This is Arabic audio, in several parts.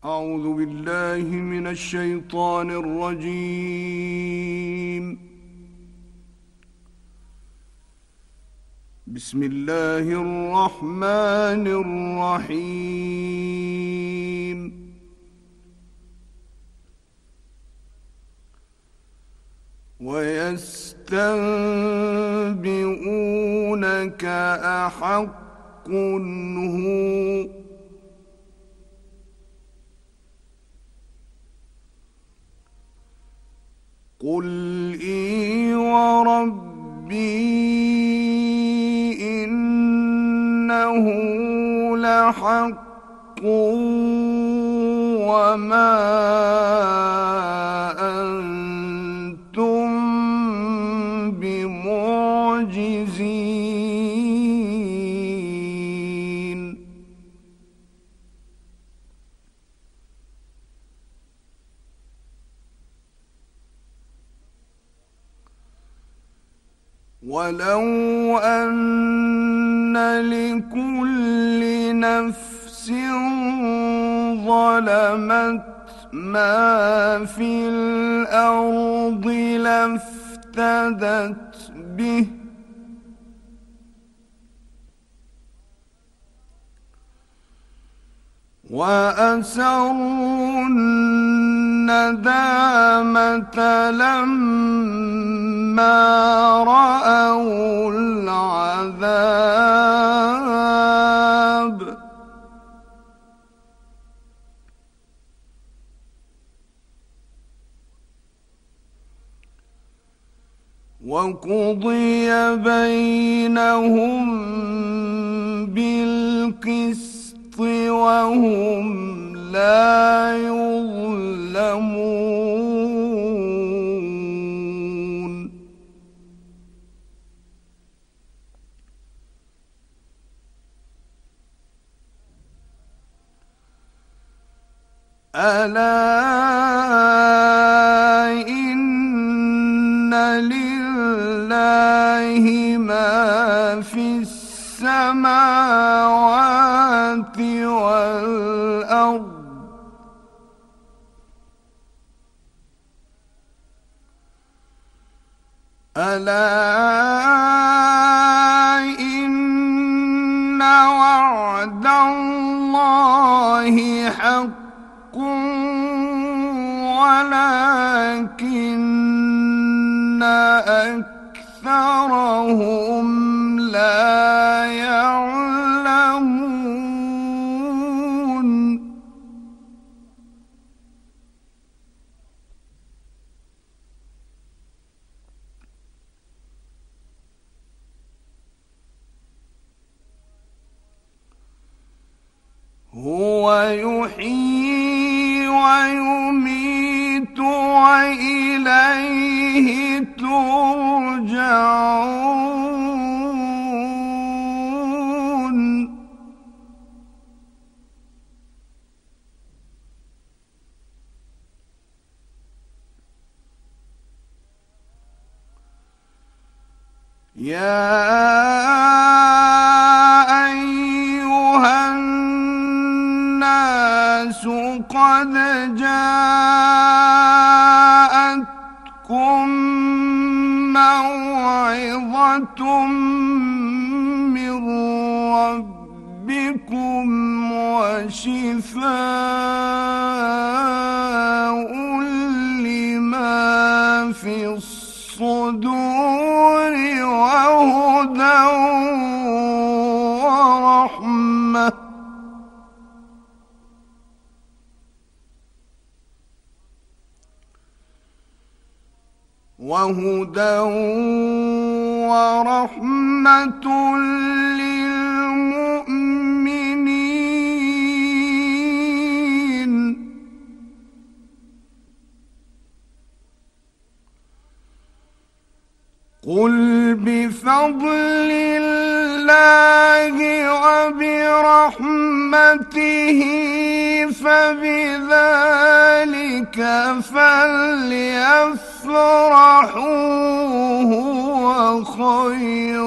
أعوذ بالله من الشيطان الرجيم. بسم الله الرحمن الرحيم. ويستنبئونك أحق هو قل إي وربي إنه لحق وما أنتم بمعجزين. ولو أن لكل نفس ظلمت ما في الأرض لافتدت به وأسروا الندامة لما رأوا العذاب وقضي بينهم بالقسط وهم لا يظلمون. ألا إن لله ما في السماوات والأرض ألا إن وعد الله حق ولكن أكثرهم لا يعلمون. هو يحيي ويميت وإليه ترجعون. يا أيها الناس قد جاءتكم موعظة من ربكم وشفاء لما في الصدور وهدى ورحمة للمؤمنين. قل بفضل الله وبرحمته فبذلك فليفرحوا هو خير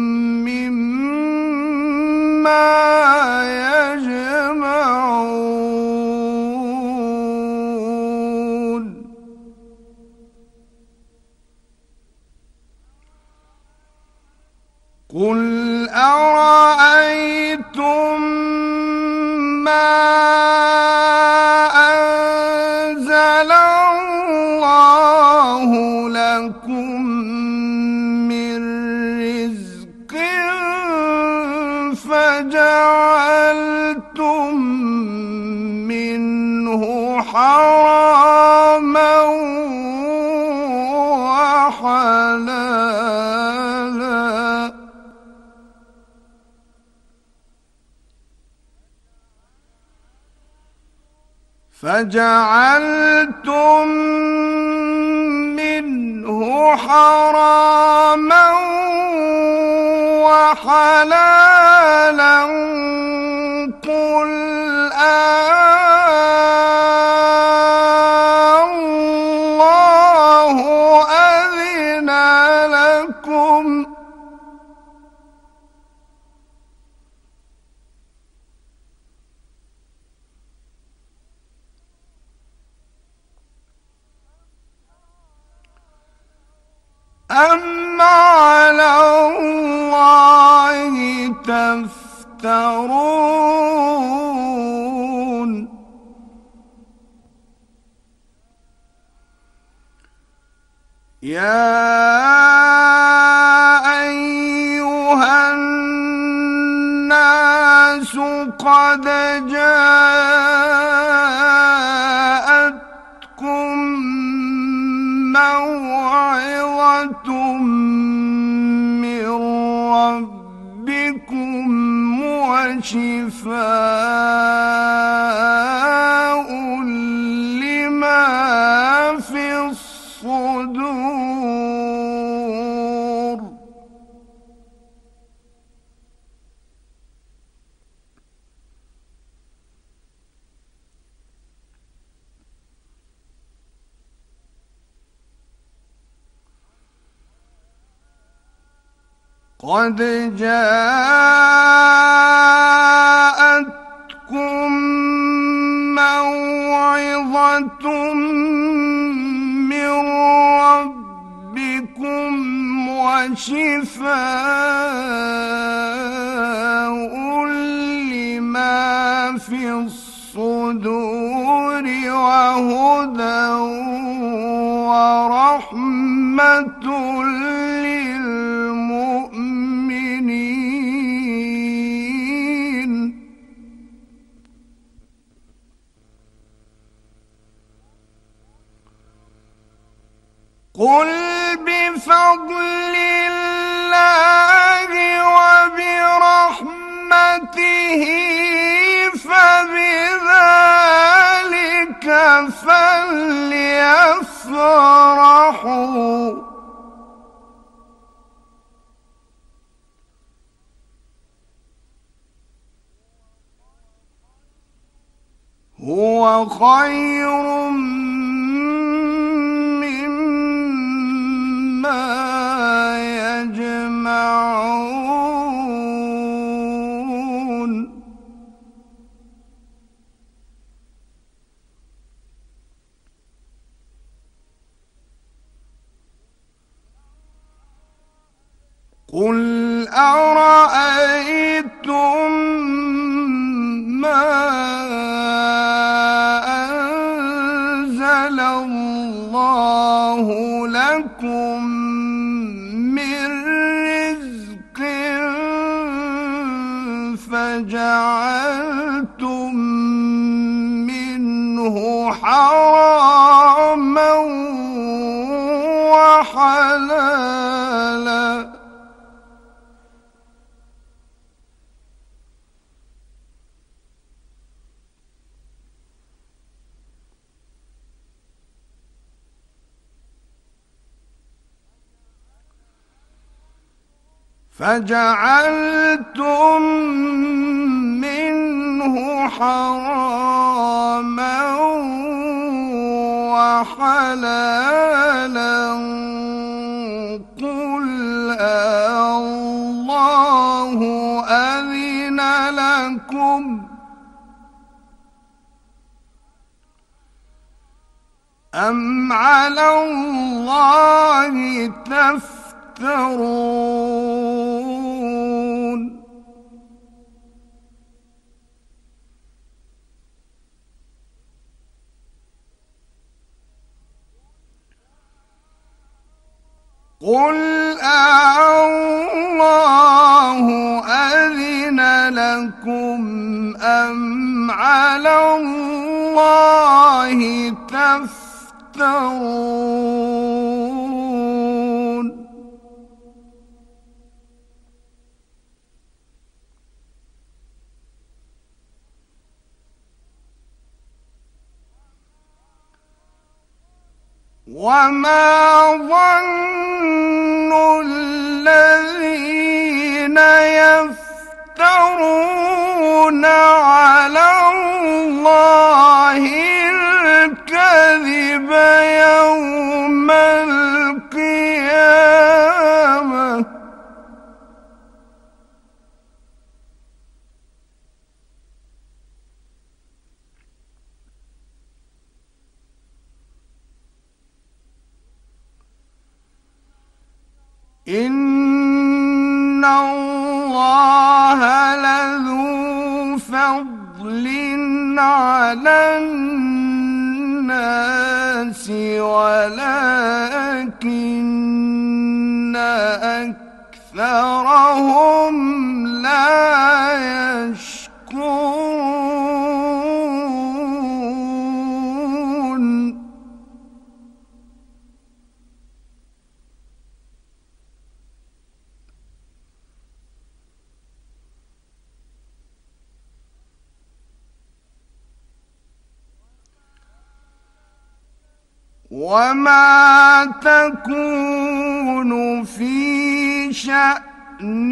مما يجمعون. قل أرأيتم ما أنزل الله لكم من رزق فجعلتم منه حراما وحلالا فجعلتم منه حراما وحلالا قل الله أذن لكم أم على الله تفترون يا أيها الناس قد جاءتكم موعظة من ربكم وشفاء لما في الصدور قد جاءتكم موعظة من ربكم وشفاء لما في الصدور وهدى ورحمة للمؤمنين قل بفضل الله وبرحمته فبذلك فليفرحوا هو خير مما يجمعون قل أرأيتم ما أنزل الله لكم من رزق فجعلتم منه حراما وحلالا فجعلتم منه حراما وحلالا قل الله أذن لكم أم على الله تفترون قل أَاللَّهُ أَذِنَ لَكُمْ أَمْ عَلَى اللَّهِ تَفْتَرُونَ وما ظن الذين يفترون على الله الكذب يوم القيامة إن الله لذو فضل على الناس ولكن أكثرهم لا يشكرون وما تكون في شأن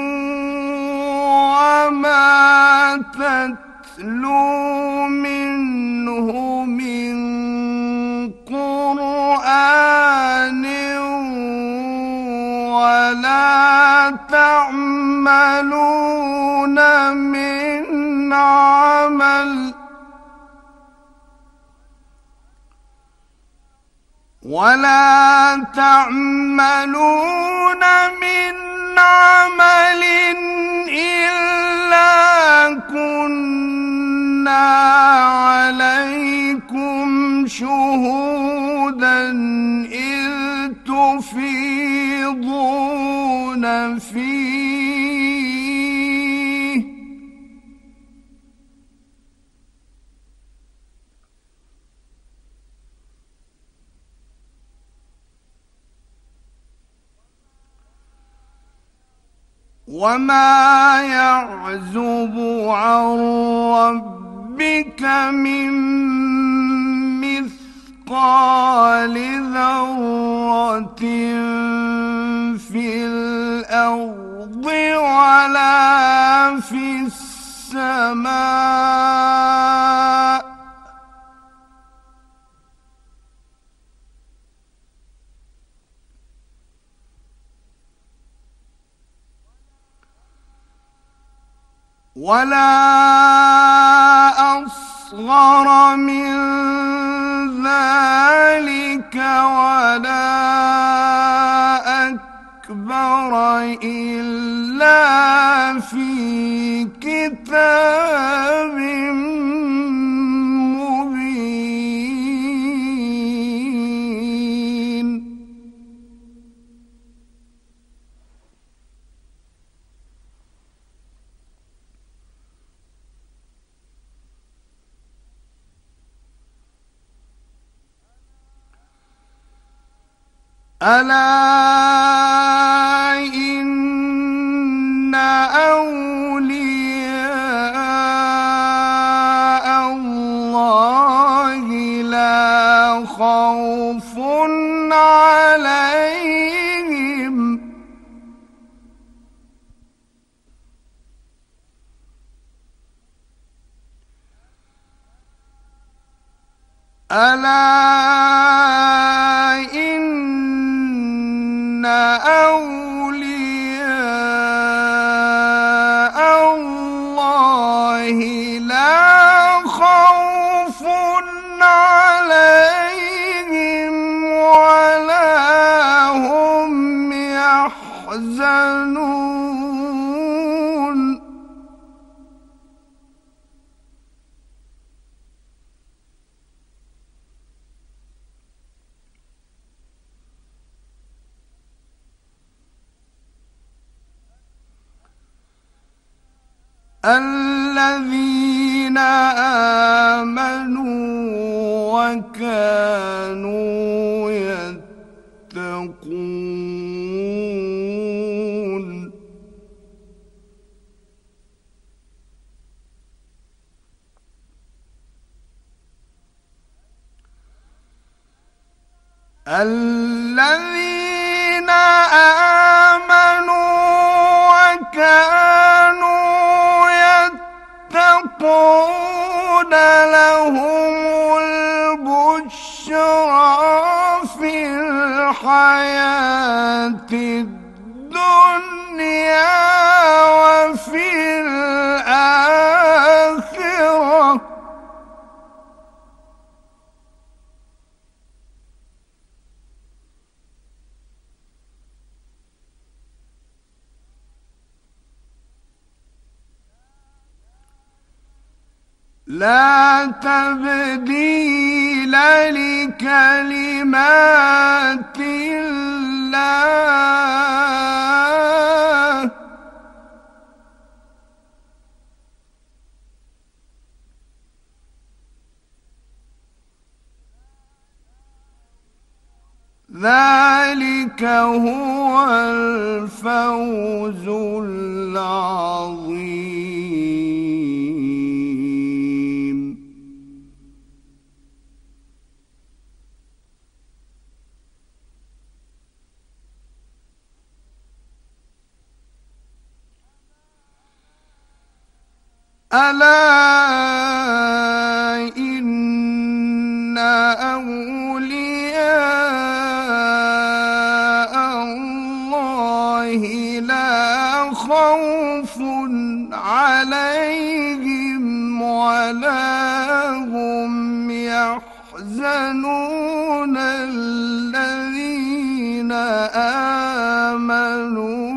وما تتلو منه من قرآن ولا تعملون من عمل إلا كنا عليكم شهودا إذ تفيضون فيه وما يعزب عن ربك من مثقال ذرة في الأرض ولا في السماء ولا أصغر من ذلك ولا أكبر إلا في كتاب مبين ألا إن أولياء الله لا خوف عليهم ألا إن أولياء الله لا خوف عليهم ولا هم يحزنون الذين آمنوا وكانوا يتقون الذين آمنوا وكانوا يتقون لهم البشرى في الحياة الدنيا وفي الآخرة لا تبديل لكلمات الله ذلك هو الفوز العظيم ألا إن أولياء الله لا خوف عليهم ولا هم يحزنون الذين آمنوا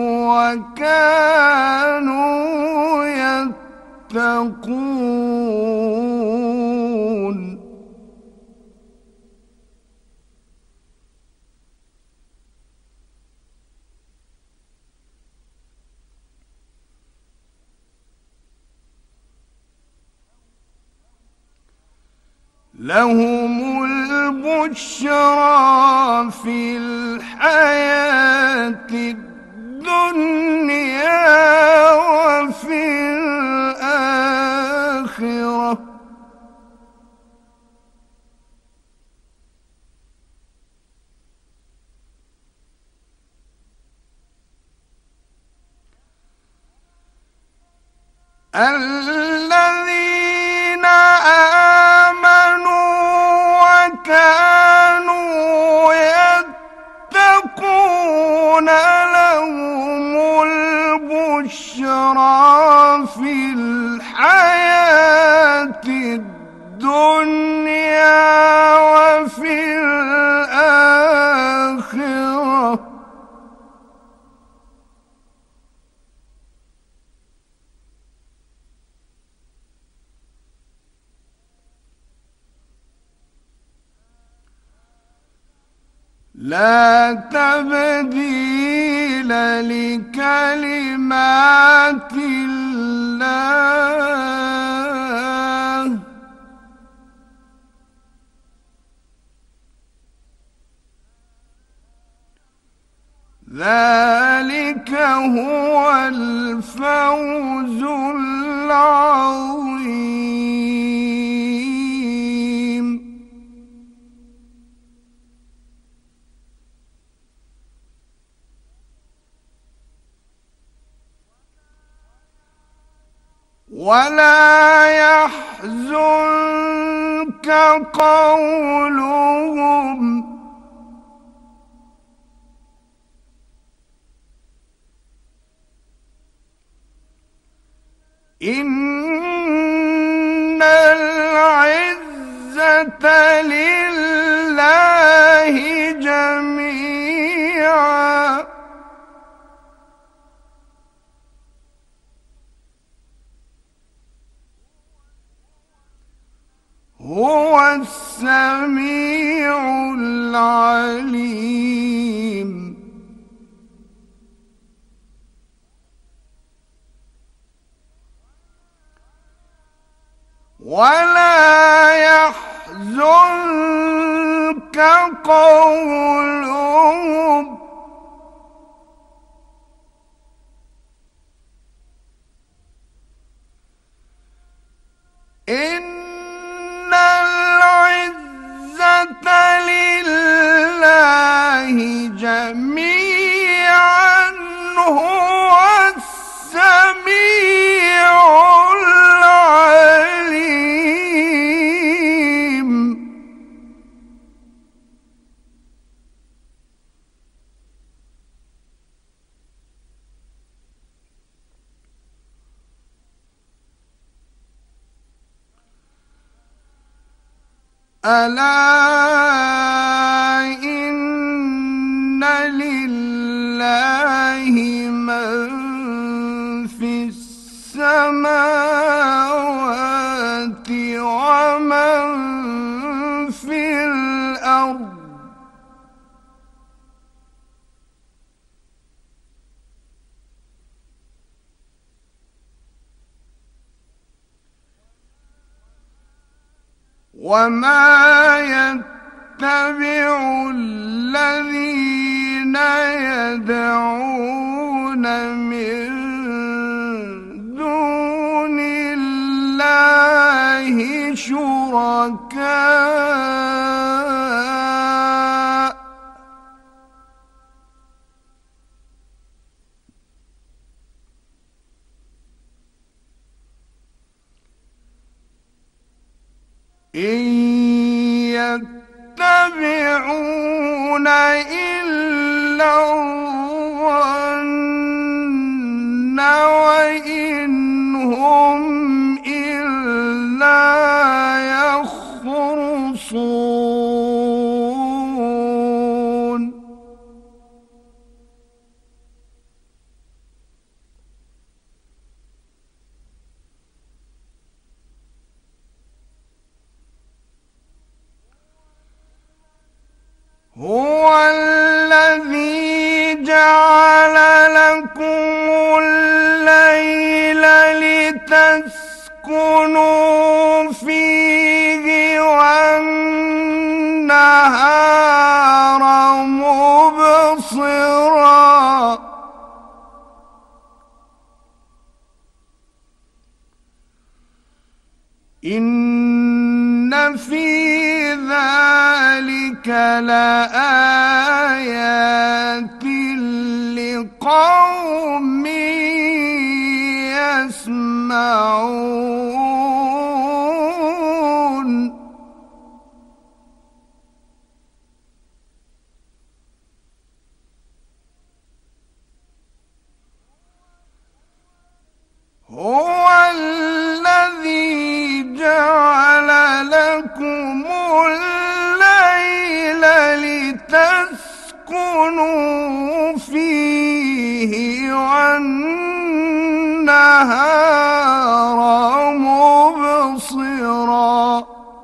وكانوا يتقون لهم البشرى في الحياة الدنيا وفي الآخرة الذين آمنوا وكانوا يتقون لهم البشرى في الحياة الدنيا وفي الآخرة لا تبديل لكلمات الله ذلك هو الفوز العظيم ولا يحزنك قولهم إن العزة لله جميعا هو السميع العليم ولا يحزنك قولهم إن العزة لله جميعا هو السميع العليم. ألا إن لله من في السماوات ومن في الأرض وما يتبع الذين يدعون من دون الله شركاء إن يتبعون إلا الظن وإن هم إلا يخرصون. هو الذي جعل لكم الليل لتسكنوا فيه والنهار مبصرا إن في ذلك لآيات لقوم يسمعون. هو الذي جعل لكم الليل لتسكنوا فيه والنهار مبصرا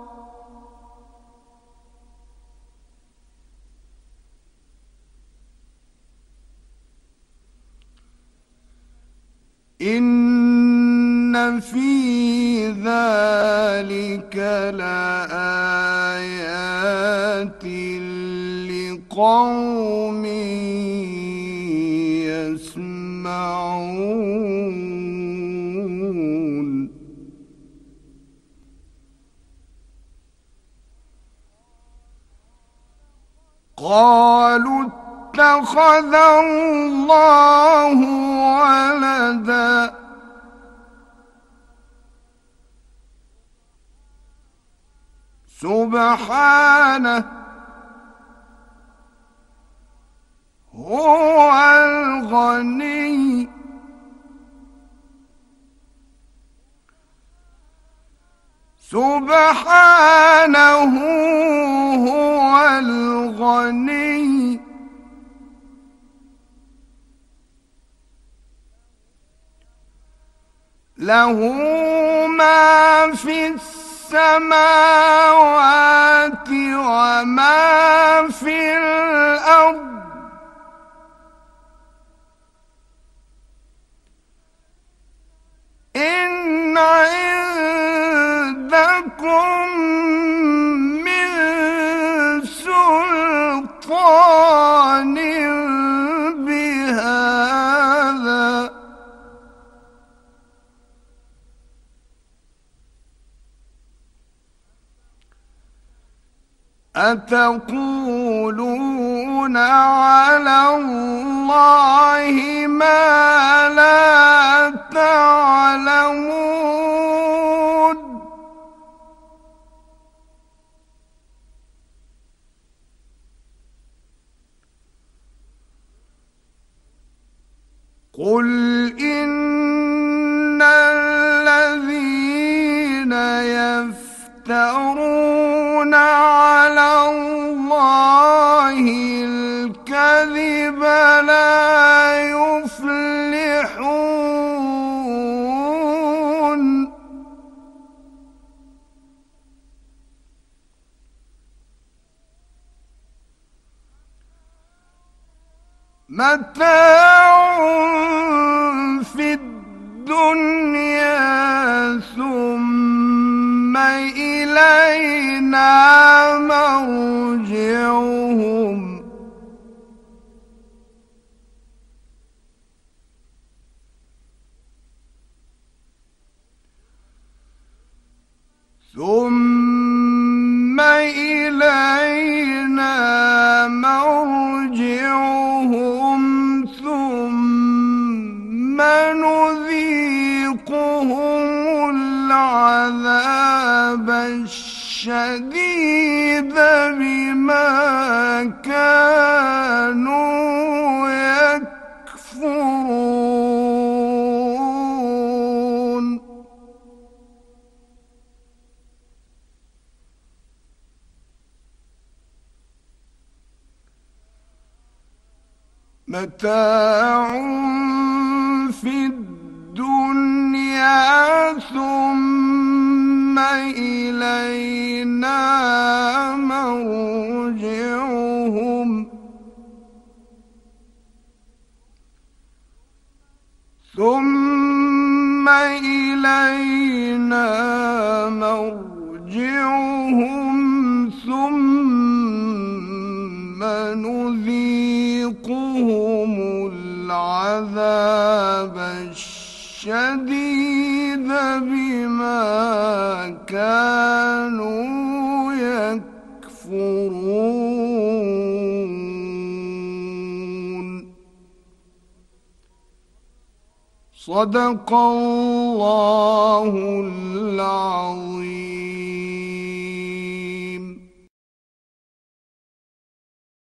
إن في ذلك لآيات لقوم يسمعون. قالوا اتخذ الله ولدا سبحانه هو الغني سبحانه هو الغني له ما في السماوات وما في الأرض إن عندكم من سلطان بهذا أتقولون على الله ما لا تعلمون قل إن الذين يفترون على الله الكذب لا يفلحون متاع في الدنيا ثم إلينا مرجعهم ثم إلينا مرجعهم ثم نذيقهم العذاب الشديد بما كانوا يكفرون متاع في الدنيا ثم إلينا مرجعهم ثم إلينا مرجعهم ثم نذيقهم العذاب الشديد بما كانوا يكفرون صدق الله العظيم.